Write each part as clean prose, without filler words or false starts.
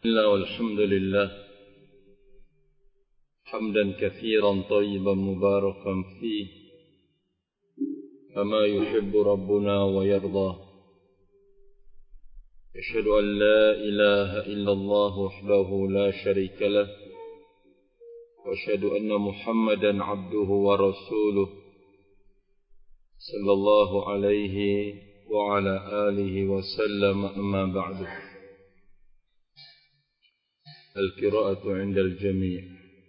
والحمد لله حمدا كثيرا طيبا مباركا فيه كما يحب ربنا ويرضى. أشهد أن لا إله إلا الله وحده لا شريك له وأشهد أن محمدا عبده ورسوله صلى الله عليه وعلى آله وسلم. أما بعد، القراءة عند الجميع.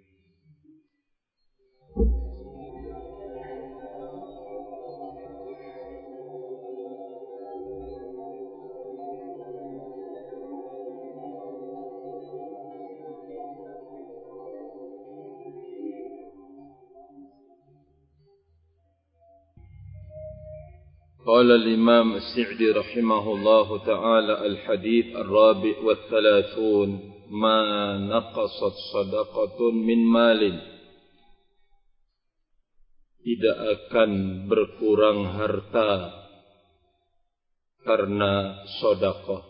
قال الإمام السعدي رحمه الله تعالى: الحديث الرابع والثلاثون: ما نقصت صدقة من مال. Tidak akan berkurang harta karena sedekah.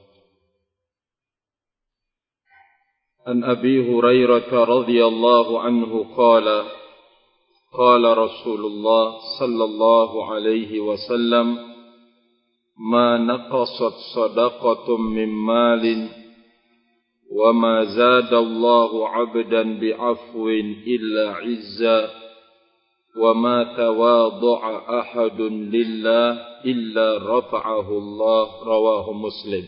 An Abi Hurairah radhiyallahu anhu qala qala Rasulullah sallallahu alaihi wasallam: ما نقصت صدقة من مال وما زاد الله عبدا بعفو إلا عزا وما تواضع أحد لله إلا رفعه الله. رواه Muslim.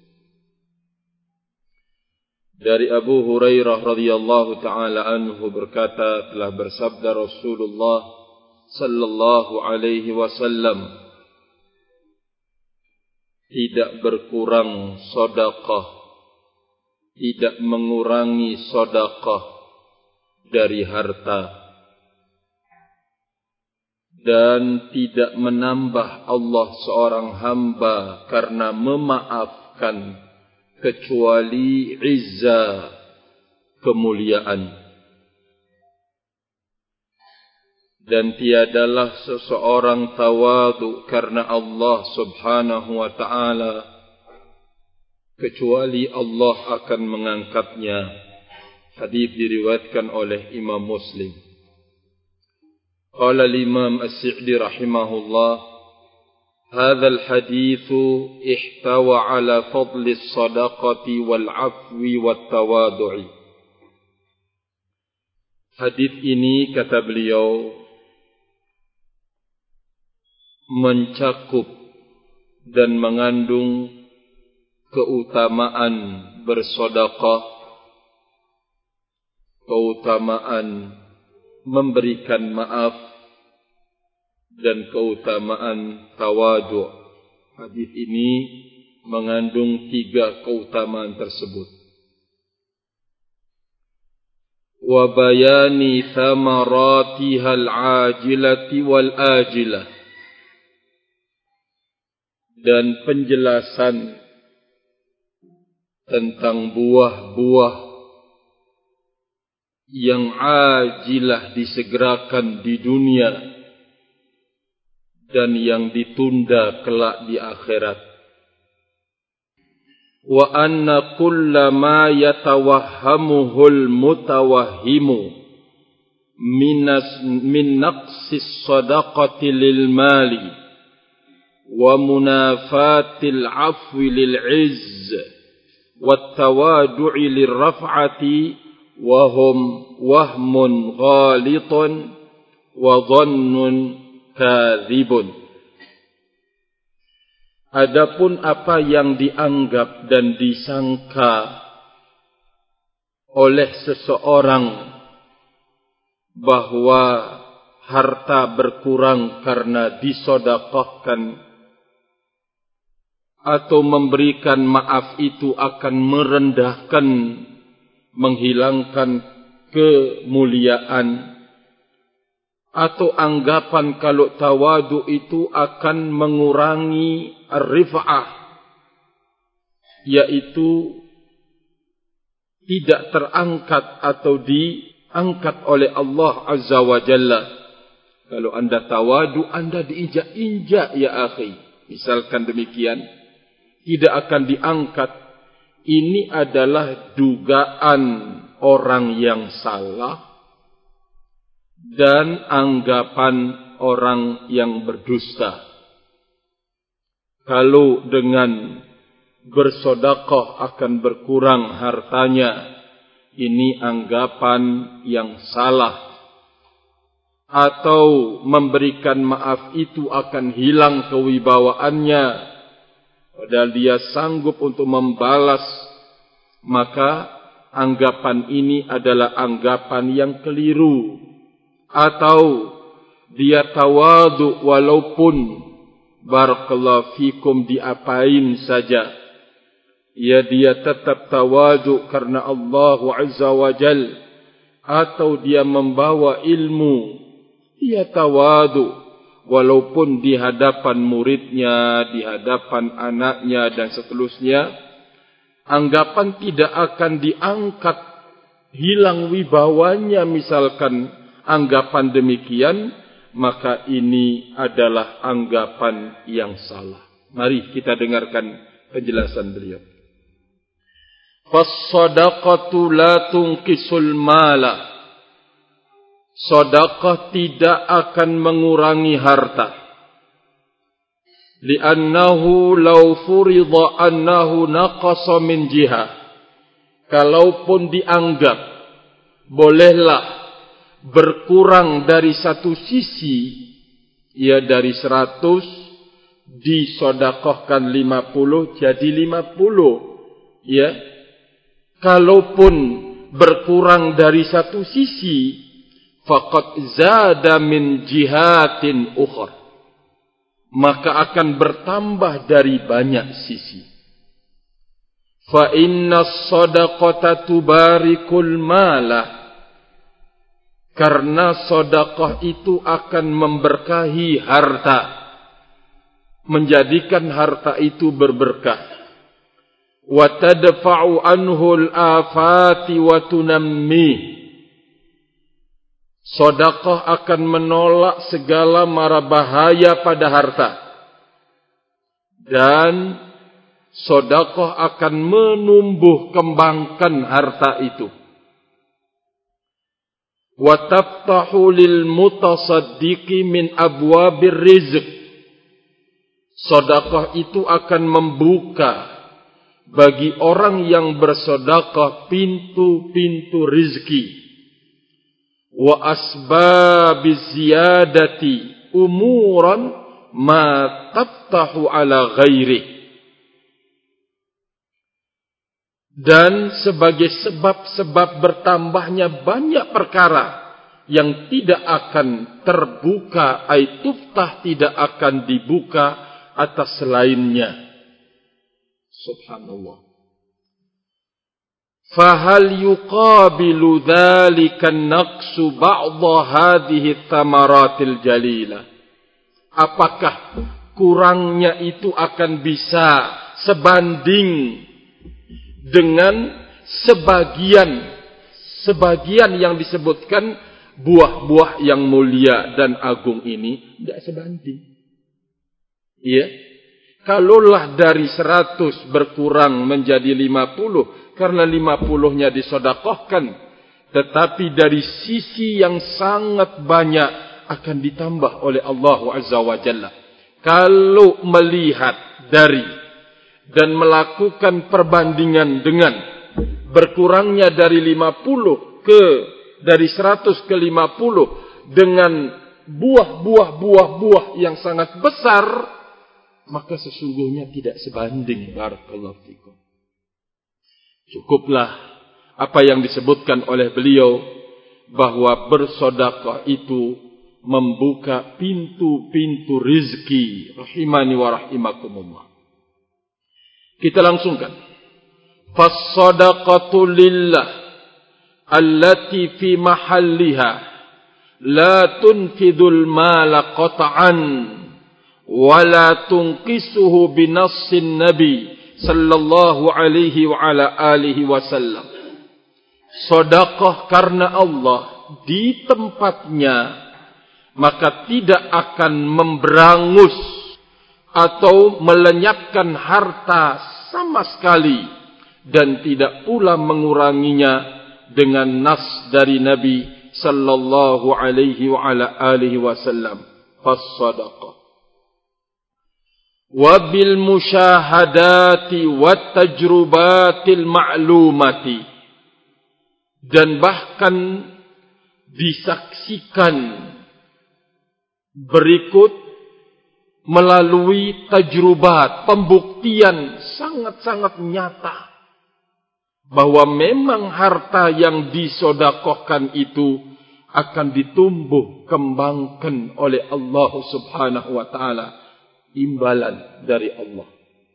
Dari Abu Hurairah radhiyallahu taala anhu berkata, telah bersabda Rasulullah sallallahu alaihi wasallam, tidak berkurang sedekah, tidak mengurangi sedekah dari harta, dan tidak menambah Allah seorang hamba karena memaafkan kecuali izza, kemuliaan. Dan tiadalah seseorang tawadu karena Allah subhanahu wa ta'ala kecuali Allah akan mengangkatnya. Hadis diriwayatkan oleh Imam Muslim. Qala al-Imam As-Sa'di rahimahullah: hadha al-hadith ihtawa ala fadli as-sadaqati wal-'afwi wat-tawadu'i. Hadis ini, kata beliau, mencakup dan mengandung keutamaan bersedekah, keutamaan memberikan maaf, dan keutamaan tawadu'. Hadis ini mengandung 3 keutamaan tersebut. Wa bayani thamaratiha al-ajilati wal-ajilah, dan penjelasan tentang buah-buah yang ajilah disegerakan di dunia dan yang ditunda kelak di akhirat. Wa anna kulla ma yatawahhamuhul mutawahhimu min naqsis sadaqati lil mali wa munafatil afwi lil izz wat tawadu'i lir raf'ati wa hum wahmun ghalitun wa dhannun kadzibun. Adapun apa yang dianggap dan disangka oleh seseorang bahwa harta berkurang karena disedekahkan atau memberikan maaf itu akan merendahkan, menghilangkan kemuliaan, atau anggapan kalau tawadu itu akan mengurangi ar-rif'ah, yaitu tidak terangkat atau diangkat oleh Allah Azza wa Jalla. Kalau anda tawadu, anda diinjak-injak ya akhi. Misalkan demikian, tidak akan diangkat, ini adalah dugaan orang yang salah dan anggapan orang yang berdusta. Kalau dengan bersedekah akan berkurang hartanya, ini anggapan yang salah. Atau memberikan maaf itu akan hilang kewibawaannya, padahal dia sanggup untuk membalas, maka anggapan ini adalah anggapan yang keliru. Atau dia tawadu walaupun barakallahu fikum diapain saja, ya dia tetap tawadu karena Allah Azza wa Jal. Atau dia membawa ilmu, dia tawadu walaupun di hadapan muridnya, di hadapan anaknya dan seterusnya. Anggapan tidak akan diangkat, hilang wibawanya misalkan anggapan demikian, maka ini adalah anggapan yang salah. Mari kita dengarkan penjelasan beliau. Fas-shadaqatu la tunqisul mala. Sedekah tidak akan mengurangi harta. Li'annahu law furida annahu naqasa min jihah. Kalaupun dianggap bolehlah berkurang dari satu sisi, ya dari 100 disedekahkan 50 jadi 50, ya. Kalaupun berkurang dari satu sisi, faqad zada min jihatin ukhra, maka akan bertambah dari banyak sisi. Fa inna as-sadaqata tubarikul mala, karena sedekah itu akan memberkahi harta, menjadikan harta itu berberkah. Wa tadfa'u anhu al-afati wa tunammi, sedekah akan menolak segala mara bahaya pada harta, dan sedekah akan menumbuh kembangkan harta itu. Wa taftahu lil mutasaddiqi min abwabir rizq, sedekah itu akan membuka bagi orang yang bersedekah pintu-pintu rizki. Wa asbabiz ziyadati umuran ma taftahu ala ghairi, dan sebagai sebab-sebab bertambahnya banyak perkara yang tidak akan terbuka, ay tuftah, tidak akan dibuka atas selainnya. Subhanallah. Fahal yuqabilu dzalika an-naqsu ba'dha hadhihi thamaratil jalilah. Apakah kurangnya itu akan bisa sebanding dengan sebagian yang disebutkan buah-buah yang mulia dan agung ini? Tidak sebanding. Iya. Kalaulah dari 100 berkurang menjadi 50, karena 50-nya disedekahkan, tetapi dari sisi yang sangat banyak akan ditambah oleh Allah Azza wa Jalla. Kalau melihat dari dan melakukan perbandingan dengan berkurangnya dari 50 dari 100 ke 50 dengan buah-buah yang sangat besar, maka sesungguhnya tidak sebanding. Barakallahu fikum. Cukuplah apa yang disebutkan oleh beliau, bahwa bersedekah itu membuka pintu-pintu rizki. Rahimani wa rahimakumullah. Kita langsungkan. Fas-sadaqatu lillah allati fi mahalliha la tunfidul mala qat'an wa la tunqisuhu binassin nabi sallallahu alaihi wa ala alihi wasallam. Sedekah karena Allah di tempatnya, maka tidak akan memberangus atau melenyapkan harta sama sekali dan tidak pula menguranginya dengan nas dari Nabi sallallahu alaihi wa ala alihi wasallam. Fas-sadaqah wa bil musyahadati wat tajrubatil ma'lumati, dan bahkan disaksikan berikut melalui tajrubat, pembuktian sangat-sangat nyata bahwa memang harta yang disedekahkan itu akan ditumbuh kembangkan oleh Allah Subhanahu wa taala, imbalan dari Allah.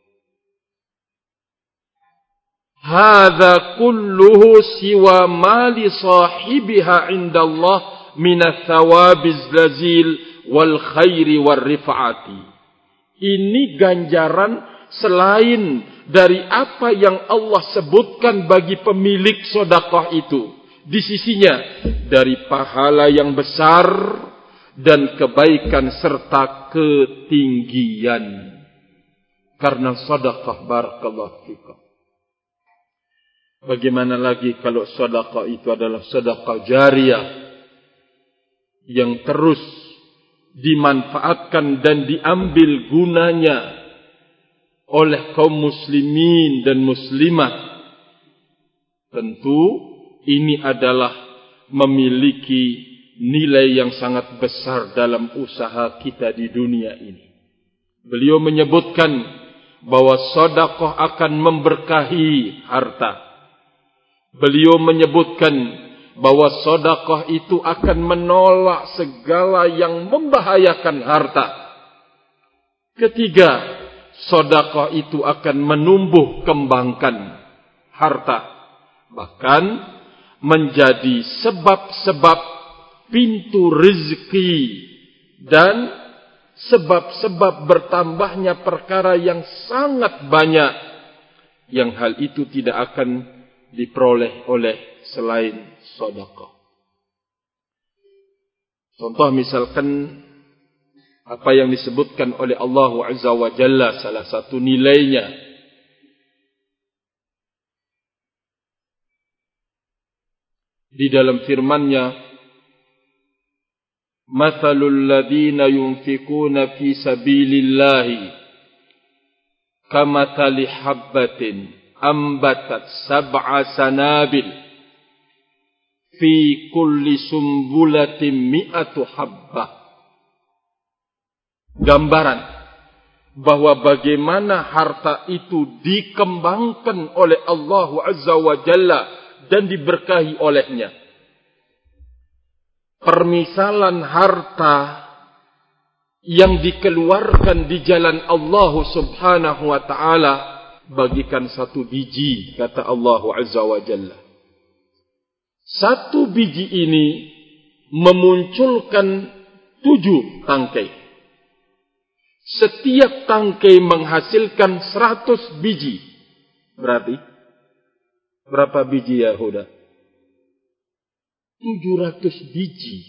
Hadza kulluhu siwa mali sahibiha indallah min athawabiz lazil wal khairi war rif'ati. Ini ganjaran selain dari apa yang Allah sebutkan bagi pemilik sedekah itu di sisinya, dari pahala yang besar dan kebaikan serta ketinggian. Karena sedekah, barakallahu fikum. Bagaimana lagi kalau sedekah itu adalah sedekah jariyah yang terus dimanfaatkan dan diambil gunanya oleh kaum muslimin dan muslimat. Tentu ini adalah memiliki nilai yang sangat besar dalam usaha kita di dunia ini. Beliau menyebutkan bahwa sedekah akan memberkahi harta. Beliau menyebutkan bahwa sedekah itu akan menolak segala yang membahayakan harta. Ketiga, sedekah itu akan menumbuh kembangkan harta, bahkan menjadi sebab-sebab pintu rezeki dan sebab-sebab bertambahnya perkara yang sangat banyak, yang hal itu tidak akan diperoleh oleh selain sedekah. Contoh misalkan apa yang disebutkan oleh Allah Azza wa Jalla, salah satu nilainya di dalam firman-Nya, "Mathalul ladzina yunfikuna fi sabilillahi kamathali habbatin ambatat sab'a sanabil fi kulli sumbulatin mi'atu habbah." Gambaran bahwa bagaimana harta itu dikembangkan oleh Allah Azza wa Jalla dan diberkahi olehnya. Permisalan harta yang dikeluarkan di jalan Allah Subhanahu wa ta'ala bagikan satu biji, kata Allah Azza wa Jalla. Satu biji ini memunculkan 7 tangkai. Setiap tangkai menghasilkan 100 biji. Berarti berapa biji ya Huda? 700 biji.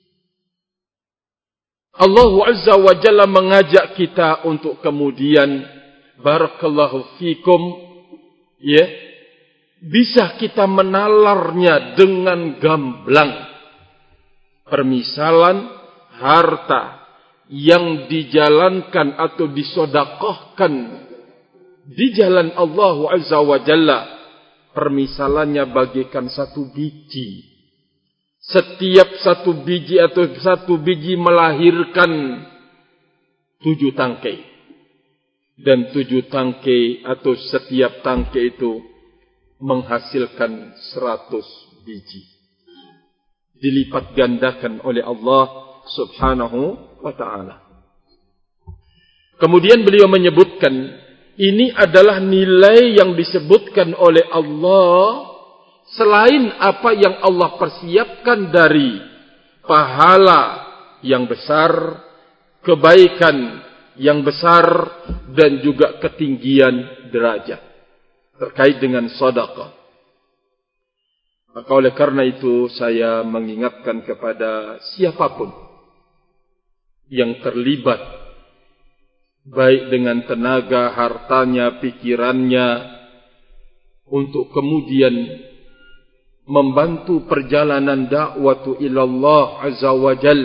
Allah Azza wa Jalla mengajak kita untuk kemudian, barakallahu fikum, ya, bisa kita menalarnya dengan gamblang. Permisalan harta yang dijalankan atau disedekahkan di jalan Allah Azza wa Jalla, permisalannya bagaikan satu biji. Setiap satu biji atau satu biji melahirkan 7 tangkai. Dan 7 tangkai atau setiap tangkai itu menghasilkan 100 biji. Dilipat gandakan oleh Allah Subhanahu wa ta'ala. Kemudian beliau menyebutkan, ini adalah nilai yang disebutkan oleh Allah selain apa yang Allah persiapkan dari pahala yang besar, kebaikan yang besar, dan juga ketinggian derajat terkait dengan sedekah. Maka oleh karena itu saya mengingatkan kepada siapapun yang terlibat baik dengan tenaga, hartanya, pikirannya untuk kemudian membantu perjalanan dakwah ilallah azza wa jal,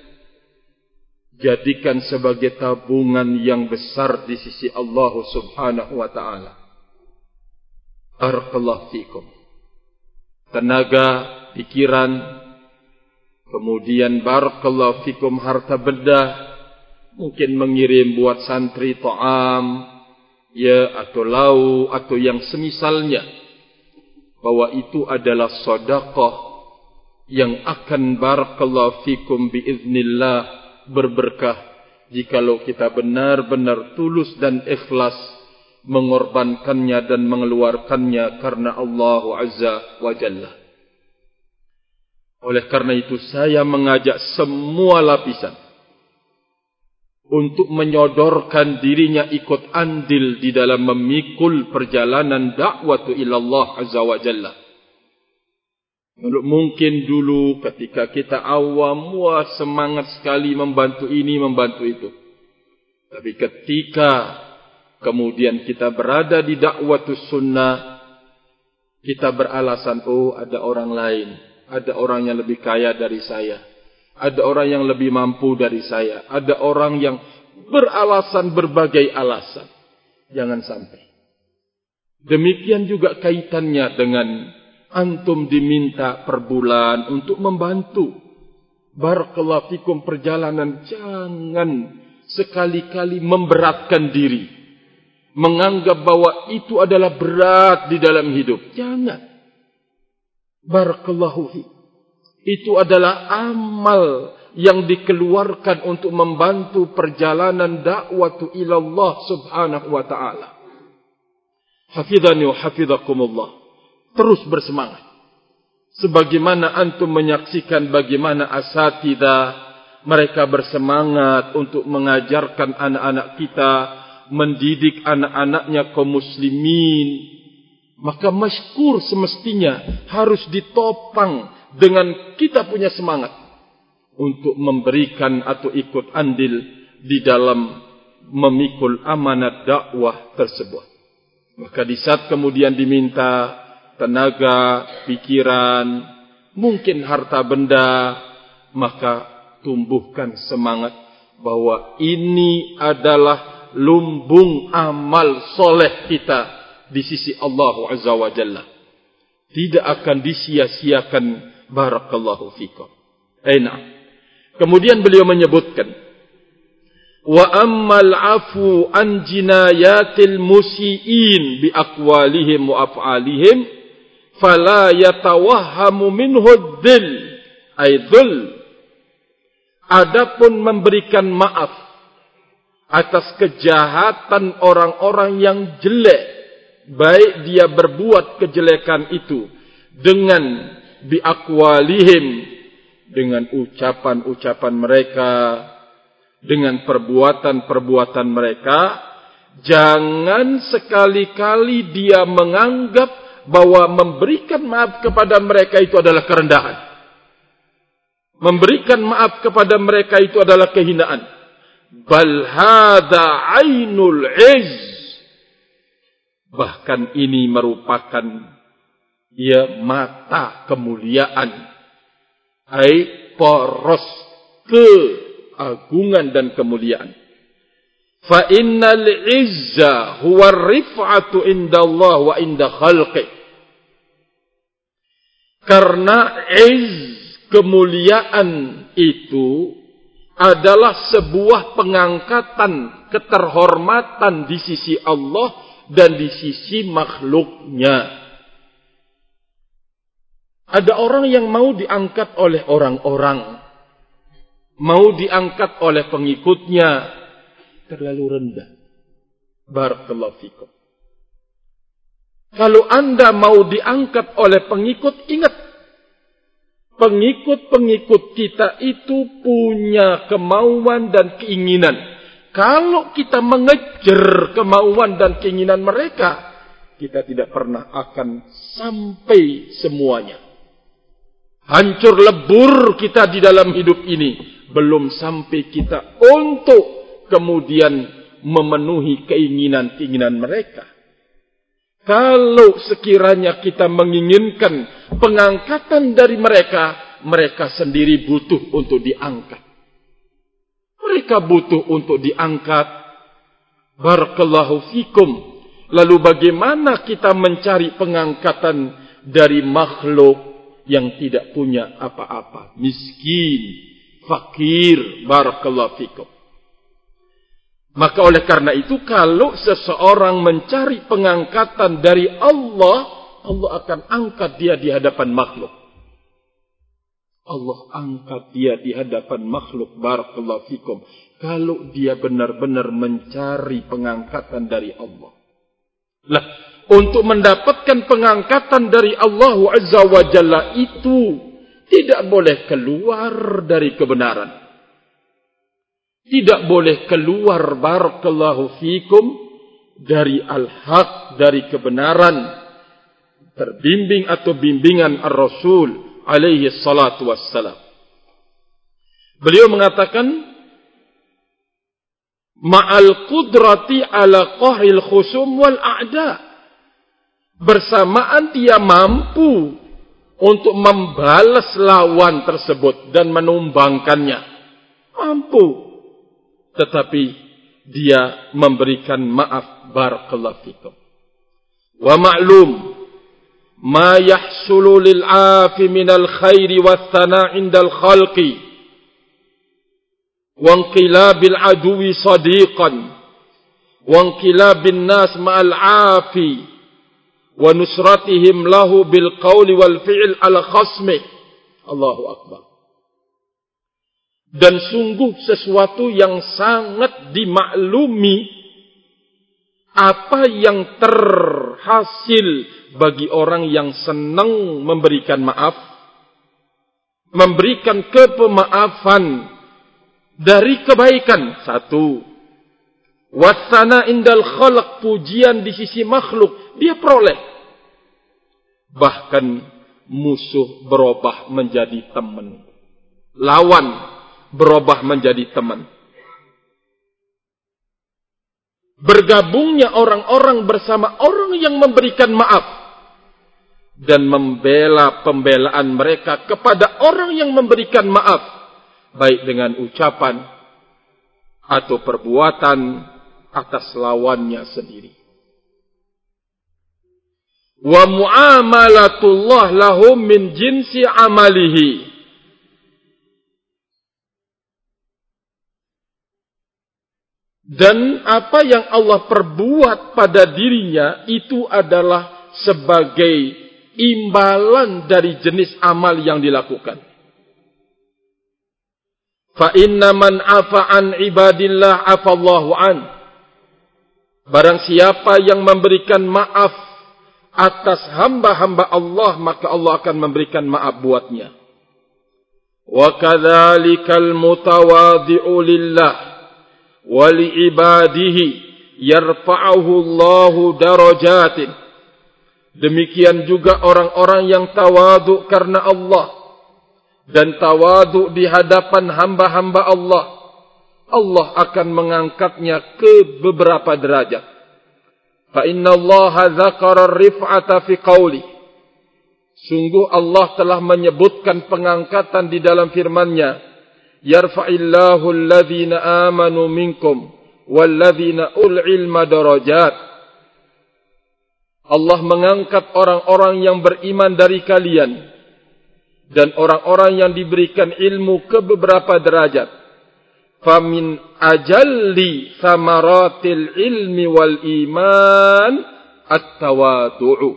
jadikan sebagai tabungan yang besar di sisi Allah subhanahu wa ta'ala. Barakallahu fikum. Tenaga, pikiran, kemudian barakallahu fikum harta benda, mungkin mengirim buat santri ta'am, ya, atau lau, atau yang semisalnya, bahwa itu adalah sedekah yang akan barakallahu fikum biiznillah berberkah jikalau kita benar-benar tulus dan ikhlas mengorbankannya dan mengeluarkannya karena Allah azza wa jalla. Oleh karena itu saya mengajak semua lapisan untuk menyodorkan dirinya ikut andil di dalam memikul perjalanan dakwah ilallah azza wa jalla. Mungkin dulu ketika kita awam, wah semangat sekali membantu ini, membantu itu. Tapi ketika kemudian kita berada di dakwah sunnah, kita beralasan, oh ada orang lain, ada orang yang lebih kaya dari saya, ada orang yang lebih mampu dari saya, ada orang yang beralasan berbagai alasan. Jangan sampai. Demikian juga kaitannya dengan antum diminta per bulan untuk membantu. Barakallahu fikum perjalanan, jangan sekali-kali memberatkan diri, menganggap bahwa itu adalah berat di dalam hidup. Jangan. Barakallahu fikum. Itu adalah amal yang dikeluarkan untuk membantu perjalanan dakwah ilallah subhanahu wa ta'ala. Hafidhani wa hafidhakumullah. Terus bersemangat. Sebagaimana antum menyaksikan bagaimana asatidzah mereka bersemangat untuk mengajarkan anak-anak kita, mendidik anak-anaknya kaum muslimin, maka masykur semestinya harus ditopang dengan kita punya semangat untuk memberikan atau ikut andil di dalam memikul amanat dakwah tersebut. Maka di saat kemudian diminta tenaga, pikiran, mungkin harta benda, maka tumbuhkan semangat bahwa ini adalah lumbung amal soleh kita di sisi Allah azza wa jalla. Tidak akan disia-siakan. Barakallahu fikum. Aina. Kemudian beliau menyebutkan, wa ammal afu an jinayatil musiin bi aqwalihim wa af'alihim fala yatawahhamu minhu dhil aidzul. Adapun memberikan maaf atas kejahatan orang-orang yang jelek, baik dia berbuat kejelekan itu dengan biaqwalihim, dengan ucapan-ucapan mereka, dengan perbuatan-perbuatan mereka, jangan sekali-kali dia menganggap bahwa memberikan maaf kepada mereka itu adalah kerendahan. Memberikan maaf kepada mereka itu adalah kehinaan. Bal hadza ainul izz. Bahkan ini merupakan mata kemuliaan, ai poros keagungan dan kemuliaan. Fa innal izza huwa rif'atu indallah wa inda khalqi. Karena kemuliaan itu adalah sebuah pengangkatan, keterhormatan di sisi Allah dan di sisi makhluknya. Ada orang yang mau diangkat oleh orang-orang, mau diangkat oleh pengikutnya, terlalu rendah. Barakallahu fikum. Kalau anda mau diangkat oleh pengikut, ingat, pengikut-pengikut kita itu punya kemauan dan keinginan. Kalau kita mengejar kemauan dan keinginan mereka, kita tidak pernah akan sampai semuanya. Hancur lebur kita di dalam hidup ini, belum sampai kita untuk kemudian memenuhi keinginan-keinginan mereka. Kalau sekiranya kita menginginkan pengangkatan dari mereka, mereka sendiri butuh untuk diangkat. Mereka butuh untuk diangkat. Barakallahu fikum. Lalu bagaimana kita mencari pengangkatan dari makhluk yang tidak punya apa-apa? Miskin, fakir. Barakallahu fikum. Maka oleh karena itu, kalau seseorang mencari pengangkatan dari Allah, Allah akan angkat dia di hadapan makhluk. Allah angkat dia di hadapan makhluk. Barakallahu fikum. Kalau dia benar-benar mencari pengangkatan dari Allah. Lah, untuk mendapatkan pengangkatan dari Allah Azza wa Jalla itu tidak boleh keluar dari kebenaran. Tidak boleh keluar, barakallahu fikum, dari al-haq, dari kebenaran, terbimbing atau bimbingan ar-Rasul alaihi salatu wassalam. Beliau mengatakan, ma'al qudrati ala qahril khusum wal a'da. Bersamaan dia mampu untuk membalas lawan tersebut dan menumbangkannya. Mampu. Tetapi dia memberikan maaf. Barakallahu fikum. Wa ma'lum ma yahsulu lil'afi minal khairi wathana indal khalqi wa inqilabil aduwi sadiqan wa inqilabin nas ma'al afi wa nusratihim lahu bil qawli wal fi'l al khasmi. Allahu akbar. Dan sungguh sesuatu yang sangat dimaklumi, apa yang terhasil bagi orang yang senang memberikan maaf, memberikan kepemaafan dari kebaikan. Satu, wasana indal khalq, pujian di sisi makhluk dia peroleh. Bahkan musuh berubah menjadi teman, lawan berubah menjadi teman. Bergabungnya orang-orang bersama orang yang memberikan maaf dan membela pembelaan mereka kepada orang yang memberikan maaf, baik dengan ucapan atau perbuatan atas lawannya sendiri. Wa muamalatullah lahum min jinsi amalihi. Dan apa yang Allah perbuat pada dirinya itu adalah sebagai imbalan dari jenis amal yang dilakukan. Fa inna man afa an ibadillah afallahu an. Barang siapa yang memberikan maaf atas hamba-hamba Allah, maka Allah akan memberikan maaf buatnya. Wa kadzalikal mutawadhi'u lillah wali ibadihi yarfa'uhu Allahu darajatin. Demikian juga orang-orang yang tawaduk karena Allah dan tawaduk di hadapan hamba-hamba Allah, Allah akan mengangkatnya ke beberapa derajat. Fa inna Allah dzakara ar-rif'ata fi qauli. Sungguh Allah telah menyebutkan pengangkatan di dalam firman-Nya. Yarfa'illahu alladhina amanu minkum walladhina ul ilma darajat. Allah mengangkat orang-orang yang beriman dari kalian dan orang-orang yang diberikan ilmu ke beberapa derajat. Famin ajalli samaratil ilmi wal iman at-tawadu'u.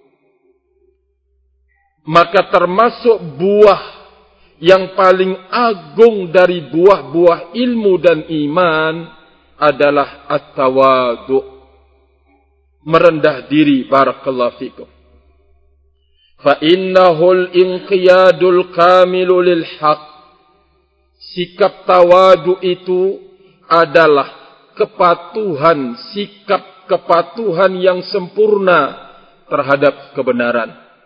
Maka termasuk buah yang paling agung dari buah-buah ilmu dan iman adalah at-tawadu', merendah diri. Barakallahu fikum. Fa innahul inqiyadul kamilu lil haq. Sikap tawadu itu adalah kepatuhan, sikap kepatuhan yang sempurna terhadap kebenaran.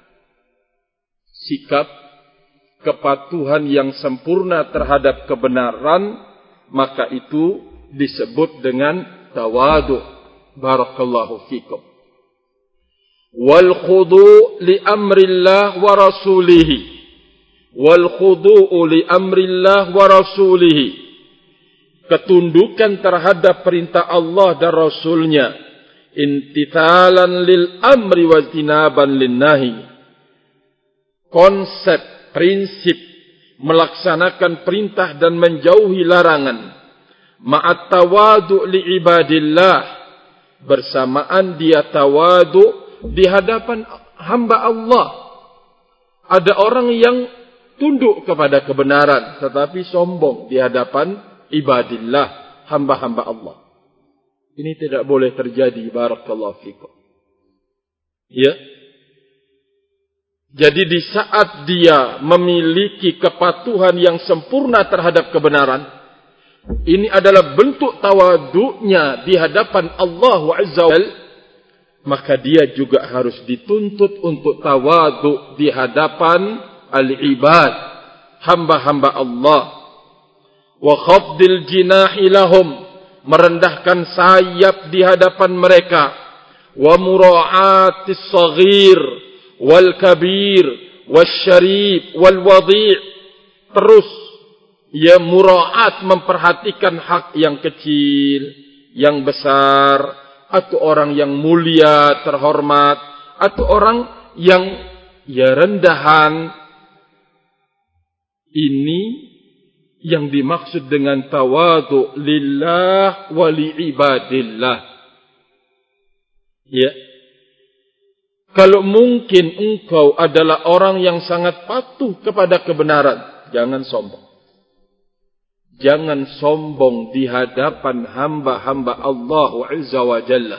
Sikap kepatuhan yang sempurna terhadap kebenaran, maka itu disebut dengan tawadu'. Barakallahu fikum. wal khudu' li amrillah wa rasulihi, wal khudu'u li amrillah wa rasulihi, ketundukan terhadap perintah Allah dan Rasulnya, intithalan lil amri wa tinaban lin nahi. Konsep, prinsip melaksanakan perintah dan menjauhi larangan, ma'at tawadu' li ibadillah, bersamaan dia tawadu' di hadapan hamba Allah. Ada orang yang tunduk kepada kebenaran tetapi sombong di hadapan ibadillah, hamba-hamba Allah. Ini tidak boleh terjadi. Barakallahu fikum. Ya. Jadi di saat dia memiliki kepatuhan yang sempurna terhadap kebenaran, ini adalah bentuk tawaduknya di hadapan Allah Azza wa Jalla, maka dia juga harus dituntut untuk tawaduk di hadapan al-ibad, hamba-hamba Allah. Wa khafdil jinahi lahum, merendahkan sayap di hadapan mereka. Wa mura'atis saghir wal kabir wal syarif wal wadi', terus ia mura'at, memperhatikan hak yang kecil, yang besar, atau orang yang mulia, terhormat, atau orang yang rendahan. Ini yang dimaksud dengan tawadu' lillah wa li'ibadillah. Ya. Kalau mungkin engkau adalah orang yang sangat patuh kepada kebenaran, jangan sombong. Jangan sombong di hadapan hamba-hamba Allah Azza wa Jalla.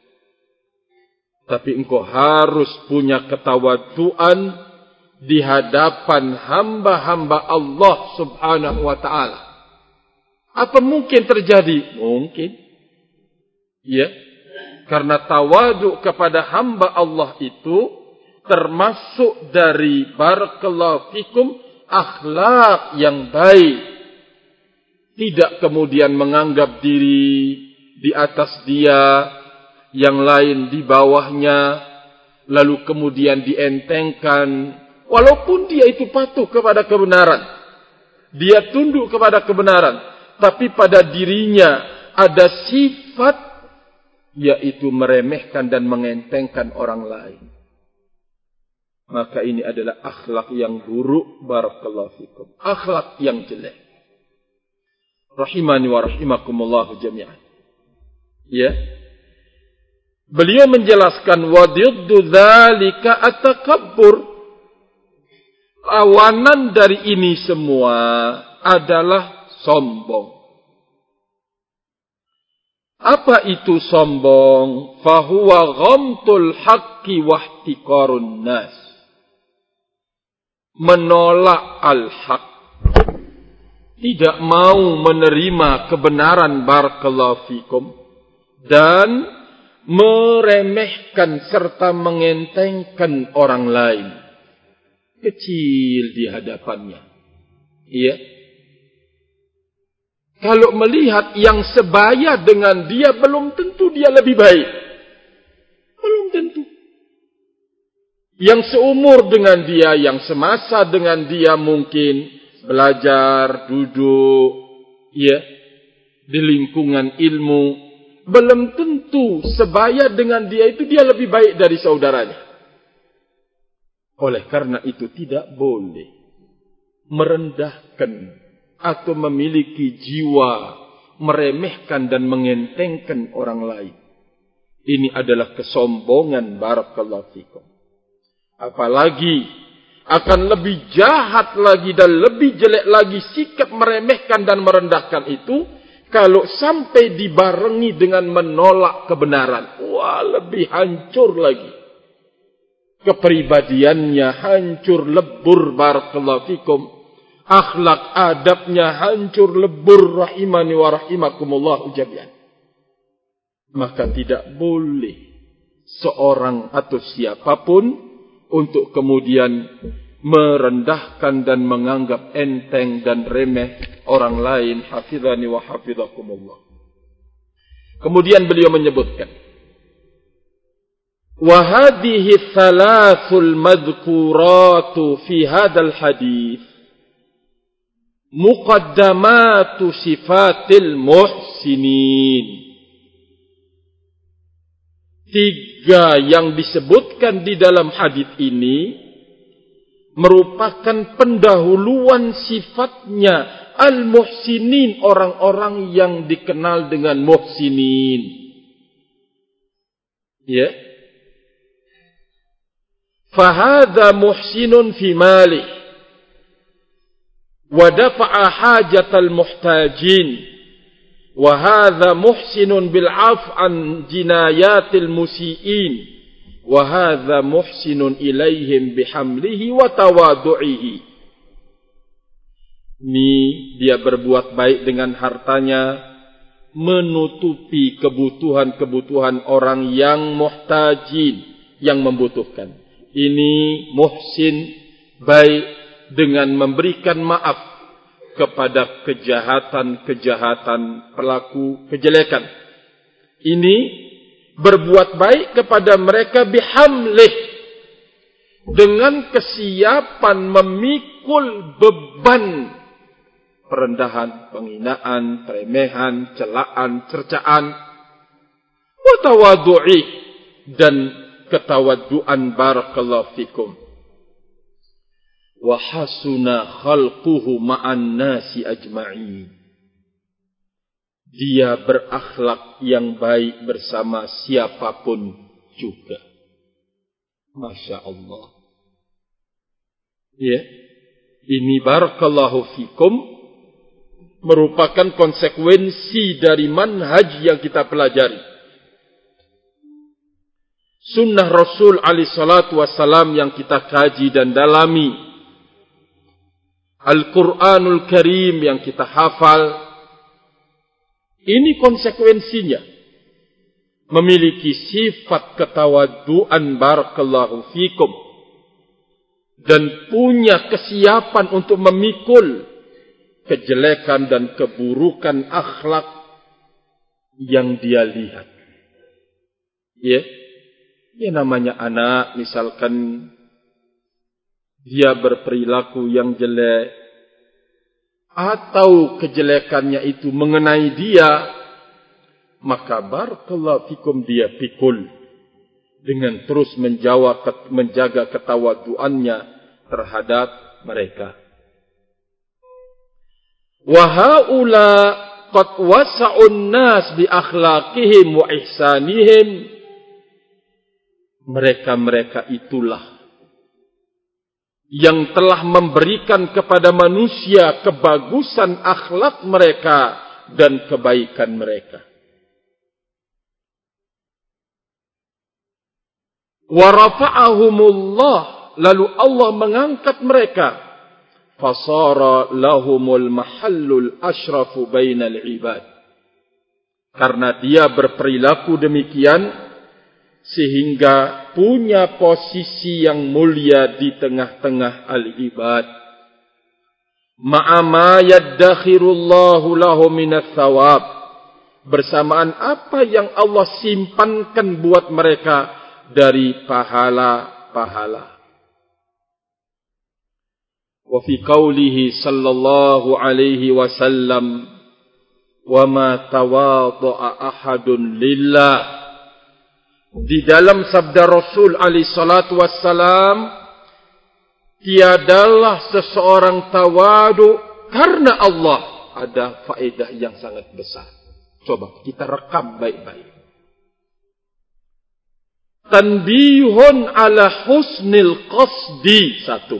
Tapi engkau harus punya ketawaduan di hadapan hamba-hamba Allah Subhanahu wa ta'ala. Apa mungkin terjadi? Mungkin. Ya. Karena tawadu kepada hamba Allah itu termasuk dari barakallahu fikum akhlak yang baik. Tidak kemudian menganggap diri di atas dia, yang lain di bawahnya, lalu kemudian dientengkan. Walaupun dia itu patuh kepada kebenaran, dia tunduk kepada kebenaran, tapi pada dirinya ada sifat, yaitu meremehkan dan mengentengkan orang lain. Maka ini adalah akhlak yang buruk. Barakallahu fikum. Akhlak yang jelek. Rahimani wa rahimakumullah jami'an. Ya. Beliau menjelaskan wa diddu dzalika at-takabbur. Lawanan dari ini semua adalah sombong. Apa itu sombong? Fahuwa ghamtul haqqi wa ihtiqarun nas. Menolak al-haq, tidak mau menerima kebenaran, barakallahu fikum, dan meremehkan serta mengentengkan orang lain, kecil di hadapannya. Iya. Kalau melihat yang sebaya dengan dia, belum tentu dia lebih baik. Belum tentu. Yang seumur dengan dia, yang semasa dengan dia mungkin belajar, duduk, ya, di lingkungan ilmu, belum tentu sebaya dengan dia itu dia lebih baik dari saudaranya. Oleh karena itu tidak boleh merendahkan atau memiliki jiwa meremehkan dan mengentengkan orang lain. Ini adalah kesombongan, barakallahu fikum. Apalagi akan lebih jahat lagi dan lebih jelek lagi sikap meremehkan dan merendahkan itu kalau sampai dibarengi dengan menolak kebenaran. Wah, lebih hancur lagi. Kepribadiannya hancur lebur, barakallahu fikum. Akhlak adabnya hancur lebur, rahimani wa rahimakumullah jami'an. Maka tidak boleh seorang atau siapapun untuk kemudian merendahkan dan menganggap enteng dan remeh orang lain. Hafizani wa hafizakumullah. Kemudian beliau menyebutkan, وهذه الثلاث المذكورات في هذا الحديث مقدمات صفات المحسنين. Tiga yang disebutkan di dalam hadis ini merupakan pendahuluan sifatnya al-muhsinin, orang-orang yang dikenal dengan muhsinin. Ya. Fahadha muhsinun fi malih wa dafa'a hajatal muhtajin. وهذا محسن بالعفو عن جنايات المسيئين وهذا محسن إليهم بحمله وتواضعه. Ini dia berbuat baik dengan hartanya, menutupi kebutuhan-kebutuhan orang yang muhtajin, yang membutuhkan. Ini muhsin, baik dengan memberikan maaf kepada kejahatan-kejahatan pelaku kejelekan. Ini berbuat baik kepada mereka bihamlih, dengan kesiapan memikul beban perendahan, penghinaan, peremehan, celaan, cercaan, wa tawadhu'i, dan ketawaduan. Barakallahu fikum. Wa hasuna khalquhu ma'an nasi ajma'in. Dia berakhlak yang baik bersama siapapun juga. Masya Allah. Ya, ini barakallahu fikum merupakan konsekuensi dari manhaj yang kita pelajari. Sunnah Rasul alaihi salatu wassalam yang kita kaji dan dalami. Al-Quranul Karim yang kita hafal. Ini konsekuensinya. Memiliki sifat ketawaduan, barakallahu fikum, dan punya kesiapan untuk memikul kejelekan dan keburukan akhlak yang dia lihat. Ya, ya namanya anak, misalkan dia berperilaku yang jelek, atau kejelekannya itu mengenai dia, maka barakallahu fikum dia pikul dengan terus menjaga ketawaduannya terhadap mereka. Wa haula qad wasa'un nas bi akhlaqihim wa ihsanihim. Mereka-mereka itulah yang telah memberikan kepada manusia kebagusan akhlak mereka dan kebaikan mereka. Wa rafa'ahumullah, lalu Allah mengangkat mereka. Fasara lahumul mahallul asyrafu bainal ibad. Karena dia berperilaku demikian, sehingga punya posisi yang mulia di tengah-tengah al-ibad. Ma'ama yaddakhirullahu lahu minas thawab, bersamaan apa yang Allah simpankan buat mereka dari pahala-pahala. Wa fi qawlihi sallallahu alaihi wasallam, wa ma tawadha'a ahadun lillah. Di dalam sabda Rasul alaihi salatu wassalam, tiadalah seseorang tawadu karena Allah. Ada faedah yang sangat besar. Coba kita rekam baik-baik. Tanbihun ala husnil qasdi. Satu.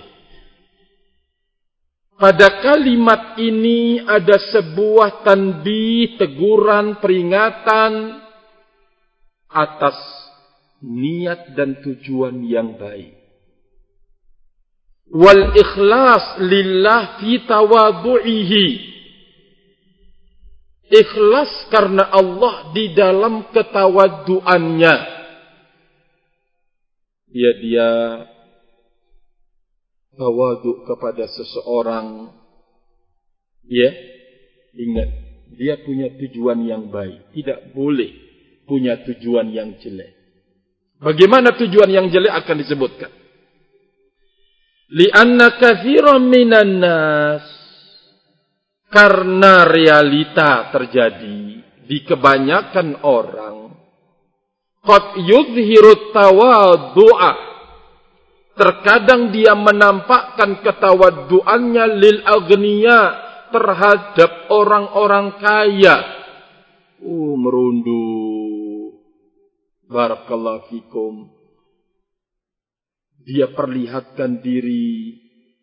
Pada kalimat ini ada sebuah tanbih, teguran, peringatan atas niat dan tujuan yang baik. Wal ikhlas lillah fi tawadhu'ihi. Ikhlas karena Allah di dalam ketawaduannya. Ya, dia tawadu kepada seseorang. Ya, ingat, dia punya tujuan yang baik. Tidak boleh punya tujuan yang jelek. Bagaimana tujuan yang jelek akan disebutkan. Li'anna katsiran minan nas, karena realita terjadi di kebanyakan orang, qad yudhiru tawaddu'a, terkadang dia menampakkan ketawadduannya lil aghniya, terhadap orang-orang kaya. Merunduk. Barakallahu fikum. Dia perlihatkan diri,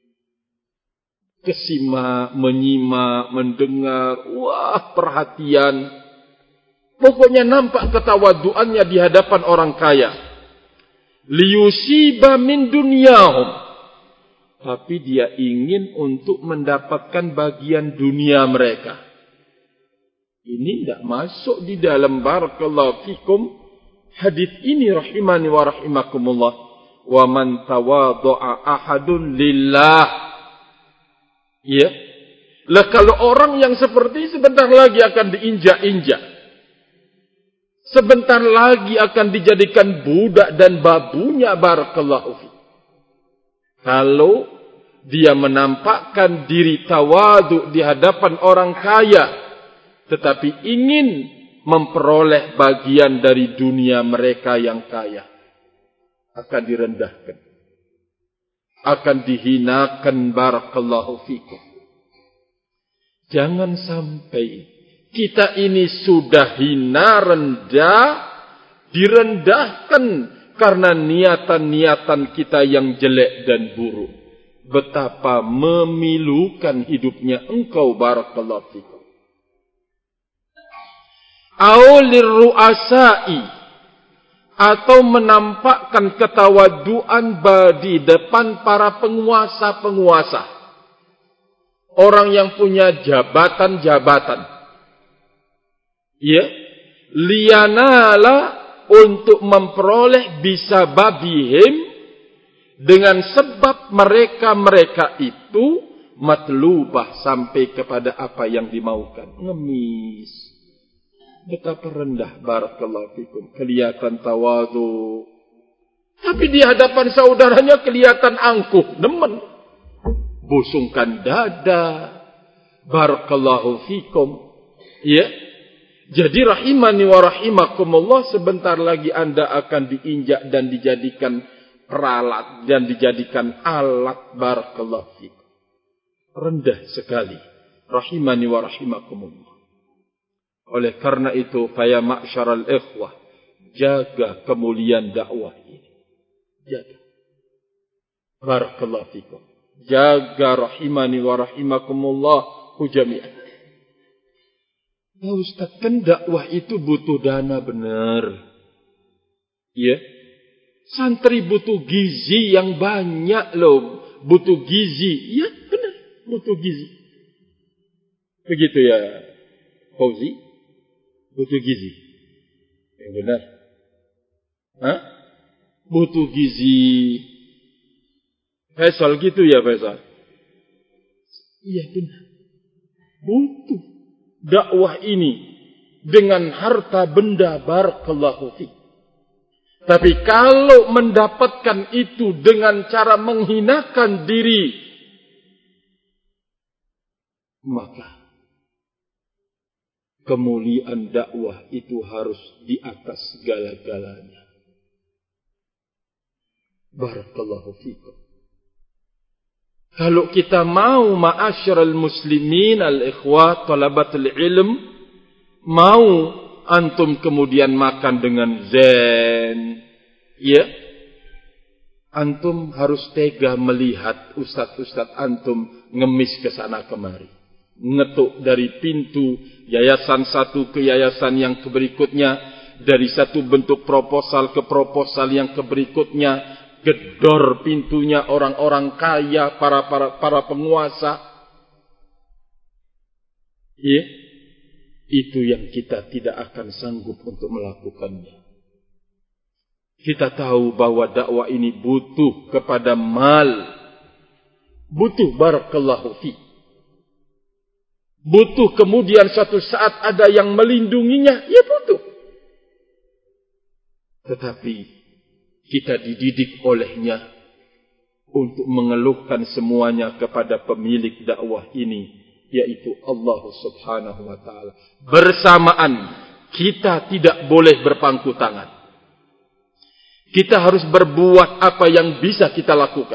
kesimak, menyimak, mendengar, perhatian. Pokoknya nampak ketawaduannya di hadapan orang kaya. Liyusiba min dunyahum. Tapi dia ingin untuk mendapatkan bagian dunia mereka. Ini tidak masuk di dalam barakallahu fikum hadis ini rahimani wa rahimakumullah. Wa man tawadha'a ahadun lillah. Ya. Lah kalau orang yang seperti sebentar lagi akan diinjak-injak. Sebentar lagi akan dijadikan budak dan babunya barakallahu fi. Kalau dia menampakkan diri tawadu di hadapan orang kaya, tetapi ingin memperoleh bagian dari dunia mereka yang kaya, akan direndahkan, akan dihinakan barakallahu fikum. Jangan sampai kita ini sudah hina, rendah, direndahkan karena niatan-niatan kita yang jelek dan buruk. Betapa memilukan hidupnya engkau barakallahu fikum. Aulir ru'asai, atau menampakkan ketawaduan di depan para penguasa-penguasa, orang yang punya jabatan-jabatan. Ya, liyanala, untuk memperoleh bisa babihim, dengan sebab mereka-mereka itu matlubah, sampai kepada apa yang dimaukan. Ngemis. Betapa rendah barakallahu fikum. Kelihatan tawadhu. Tapi di hadapan saudaranya kelihatan angkuh, nemen. Busungkan dada. Barakallahu fikum. Ya. Jadi rahimani wa rahimakumullah, sebentar lagi Anda akan diinjak dan dijadikan peralat dan dijadikan alat barakallahu fikum. Rendah sekali. Rahimani wa rahimakumullah. Oleh karena itu, faya ma'syaral ikhwah, jaga kemuliaan dakwah ini. Jaga. Barakallahu fikum. Jaga rahimani wa rahimakumullah hujami'an. Ya Ustaz, kan dakwah itu butuh dana benar. Ya. Santri butuh gizi yang banyak loh. Butuh gizi. Ya benar, butuh gizi. Begitu ya Fauzi? Butuh gizi. Yang benar. Hah? Butuh gizi. Faisal gitu ya Faisal? Iya benar. Butuh dakwah ini dengan harta benda barakallahu fi. Tapi kalau mendapatkan itu dengan cara menghinakan diri, maka kemuliaan dakwah itu harus di atas segala-galanya. Barakallahu fikum. Kalau kita mau ma'asyiral muslimin al-ikhwah talabatul ilm, mau antum kemudian makan dengan zen, ya, antum harus tega melihat ustaz-ustaz antum ngemis ke sana kemari, ngetuk dari pintu yayasan satu ke yayasan yang berikutnya, dari satu bentuk proposal ke proposal yang berikutnya, gedor pintunya orang-orang kaya, para penguasa. Ya, itu yang kita tidak akan sanggup untuk melakukannya. Kita tahu bahwa dakwah ini butuh kepada mal, butuh barakallahu fi. Butuh kemudian suatu saat ada yang melindunginya, ya butuh. Tetapi kita dididik olehnya untuk mengeluhkan semuanya kepada pemilik dakwah ini, yaitu Allah Subhanahu wa ta'ala. Bersamaan, kita tidak boleh berpangku tangan. Kita harus berbuat apa yang bisa kita lakukan.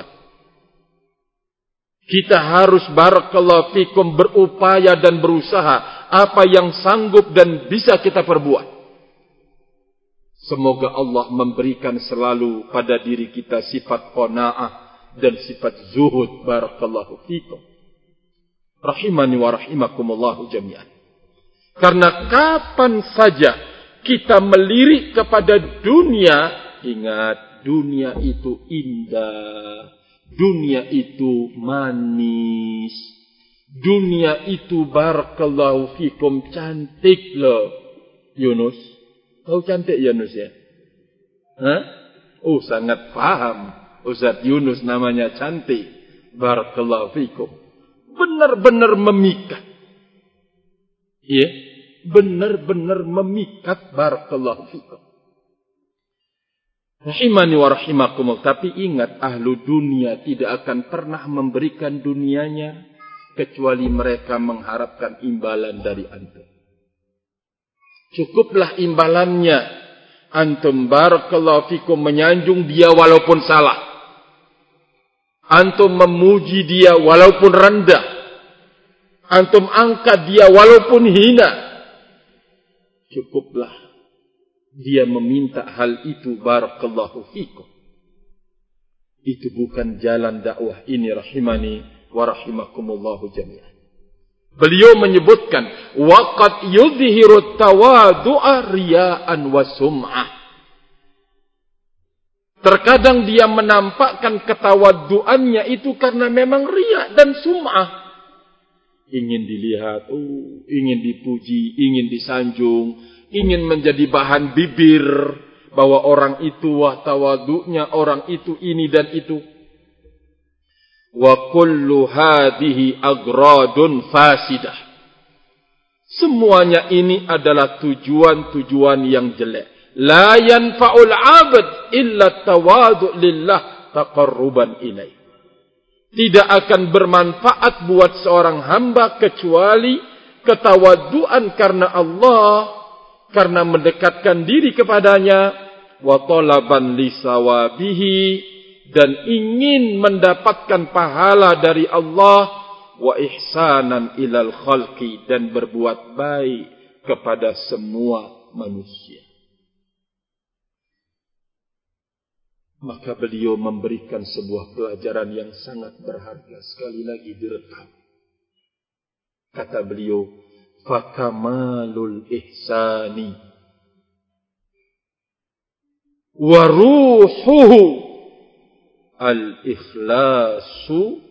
Kita harus barakallahu fikum berupaya dan berusaha apa yang sanggup dan bisa kita perbuat. Semoga Allah memberikan selalu pada diri kita sifat qanaah dan sifat zuhud, barakallahu fikum. Rahimani wa rahimakumullahu jami'an. Karena kapan saja kita melirik kepada dunia, ingat, dunia itu indah, dunia itu manis, dunia itu barakallahu fikum cantik loh. Yunus, tahu cantik Yunus ya? Hah? Oh, sangat paham Ustaz Yunus namanya cantik. Barakallahu fikum. Benar-benar memikat. Iya, benar-benar memikat, barakallahu fikum. Rahimani wa rahimakumullah. Tapi ingat, ahlu dunia tidak akan pernah memberikan dunianya kecuali mereka mengharapkan imbalan dari antum. Cukuplah imbalannya antum barakallahu fikum menyanjung dia walaupun salah. Antum memuji dia walaupun rendah. Antum angkat dia walaupun hina. Cukuplah dia meminta hal itu, barakallahu fikum. Itu bukan jalan dakwah ini, rahimani wa rahimakumullahu jami'an. Beliau menyebutkan waqad yudhiru tawadu'a riya'an wa sum'ah. Terkadang dia menampakkan ketawaduannya itu karena memang riya dan sum'ah. Ingin dilihat, ingin dipuji, ingin disanjung, ingin menjadi bahan bibir bahwa orang itu wah tawaduknya, orang itu ini dan itu. Wa kullu hadhihi agradun fasidah. Semuanya ini adalah tujuan-tujuan yang jelek. La yanfa'ul 'abd illa tawadu' lillah taqarruban ilaih. Tidak akan bermanfaat buat seorang hamba kecuali ketawaduan karena Allah, karena mendekatkan diri kepadanya, wa talaban li sawabihi, dan ingin mendapatkan pahala dari Allah, wa ihsanan ilal khalqi, dan berbuat baik kepada semua manusia. Maka beliau memberikan sebuah pelajaran yang sangat berharga, sekali lagi direkam. Kata beliau, fakamalul ihsani wa ruhuhu al-ikhlasu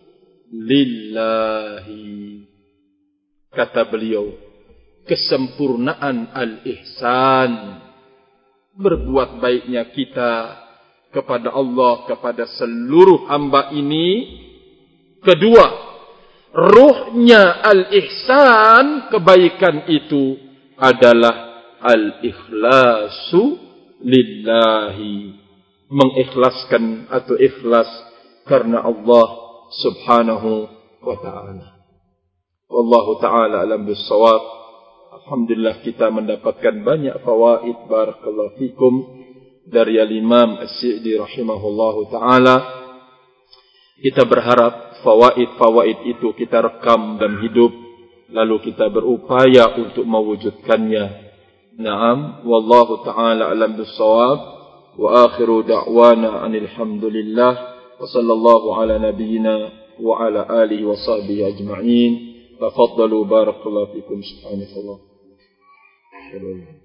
lillahi. Kata beliau, kesempurnaan al-ihsan, berbuat baiknya kita kepada Allah, kepada seluruh hamba ini. Kedua, ruhnya al-ihsan, kebaikan itu adalah al-ikhlasu lillahi, mengikhlaskan atau ikhlas karena Allah subhanahu wa ta'ala. Wallahu ta'ala alam bissawab. Alhamdulillah kita mendapatkan banyak fawaid, barakallahu fikum, dari Al-Imam As-Sa'di rahimahullahu ta'ala. Kita berharap fawaid-fawaid itu kita rekam dan hidup, lalu kita berupaya untuk mewujudkannya. Naam, wallahu ta'ala alam bis-shawab, wa akhiru da'wana anil hamdulillah, wa sallallahu ala nabiyyina wa ala alihi wa sahbihi ajma'in. Tafaddalu, barakallahu fikum, subhanallahi.